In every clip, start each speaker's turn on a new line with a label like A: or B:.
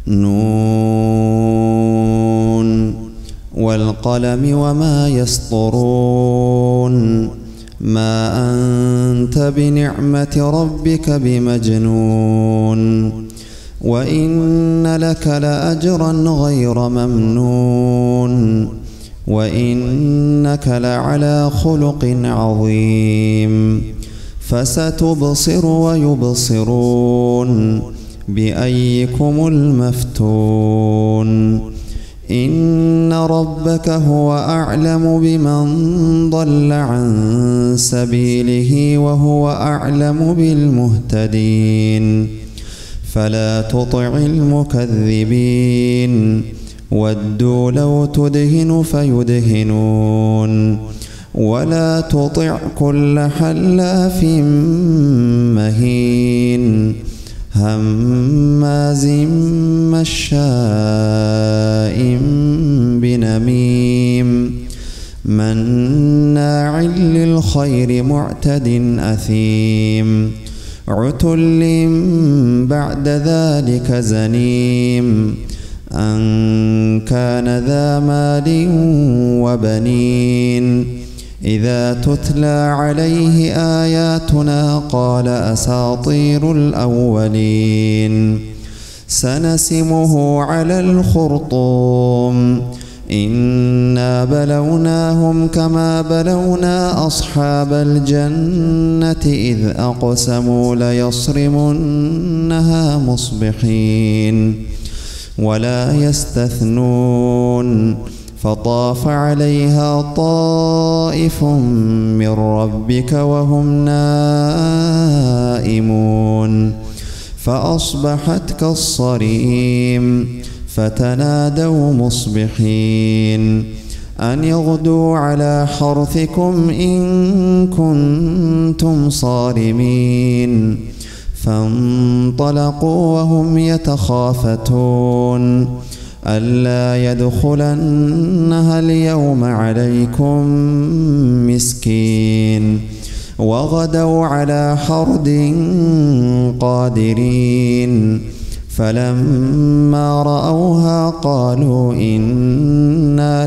A: نون والقلم وما يسطرون ما أنت بنعمة ربك بمجنون وإن لك لأجرا غير ممنون وإنك لعلى خلق عظيم فستبصر ويبصرون بأيكم المفتون إن ربك هو أعلم بمن ضل عن سبيله وهو أعلم بالمهتدين فلا تطع المكذبين ودوا لو تدهن فيدهنون ولا تطع كل حلاف مهين هماز مشاء بنميم مناع للخير معتد أثيم عتل بعد ذلك زنيم أن كان ذا مال وبنين إذا تتلى عليه آياتنا قال أساطير الأولين سنسمه على الخرطوم إنا بلوناهم كما بلونا أصحاب الجنة إذ أقسموا ليصرمنها مصبحين ولا يستثنون فطاف عليها طائف من ربك وهم نائمون فأصبحت كالصريم فتنادوا مصبحين أن يغدوا على حرثكم إن كنتم صارمين فانطلقوا وهم يتخافتون ألا يدخلنها اليوم عليكم مسكين وغدوا على حرد قادرين فلما رأوها قالوا إنا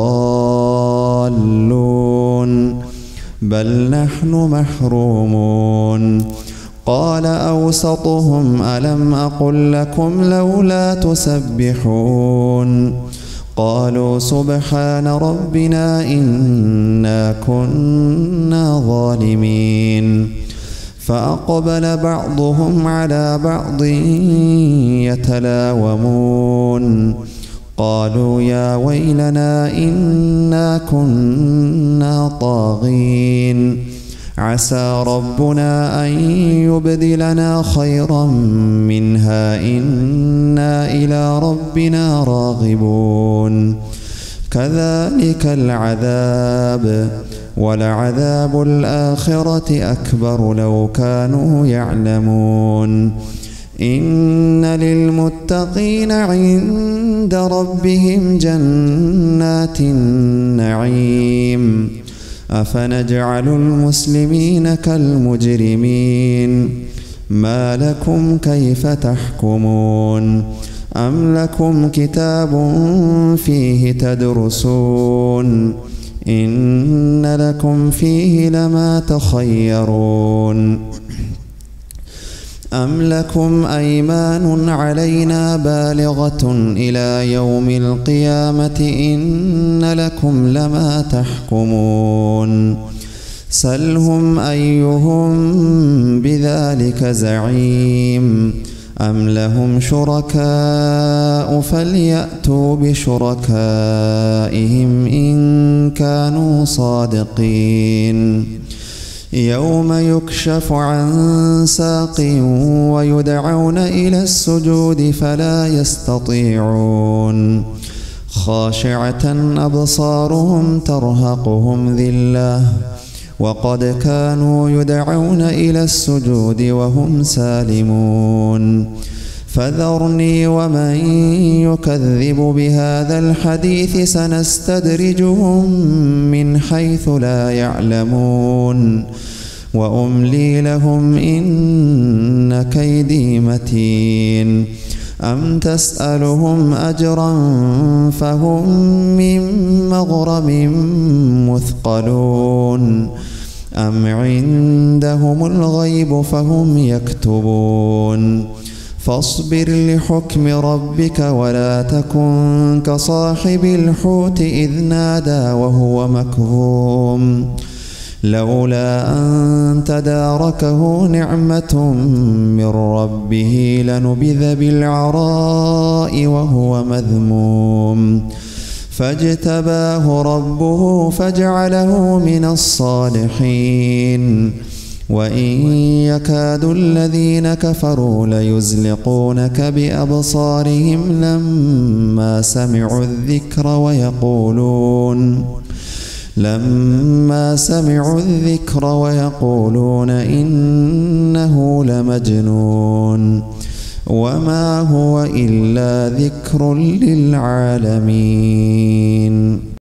A: لضالون بل نحن محرومون قال أوسطهم ألم أقل لكم لولا تسبحون قالوا سبحان ربنا إنا كنا ظالمين فأقبل بعضهم على بعض يتلاومون قالوا يا ويلنا إنا كنا طاغين عسى ربنا أن يبدلنا خيرا منها إنا إلى ربنا راغبون كذلك العذاب ولعذاب الآخرة أكبر لو كانوا يعلمون إن للمتقين عند ربهم جنات النعيم أفنجعل المسلمين كالمجرمين ما لكم كيف تحكمون أم لكم كتاب فيه تدرسون إن لكم فيه لما تخيرون أم لكم أيمان علينا بالغة إلى يوم القيامة إن لكم لما تحكمون سلهم أيهم بذلك زعيم أم لهم شركاء فليأتوا بشركائهم إن كانوا صادقين يوم يكشف عن ساق ويدعون إلى السجود فلا يستطيعون خاشعة أبصارهم ترهقهم ذلة وقد كانوا يدعون إلى السجود وهم سالمون فذرني ومن يكذب بهذا الحديث سنستدرجهم من حيث لا يعلمون وأملي لهم إن كيدي متين أم تسألهم أجرا فهم من مغرم مثقلون أم عندهم الغيب فهم يكتبون فاصبر لحكم ربك ولا تكن كصاحب الحوت إذ نادى وهو مكظوم لولا أن تداركه نعمة من ربه لنبذ بالعراء وهو مذموم فاجتباه ربه فجعله من الصالحين وإن يكاد الذين كفروا ليزلقونك بأبصارهم لما سمعوا الذكر ويقولون إنه لمجنون وما هو إلا ذكر للعالمين.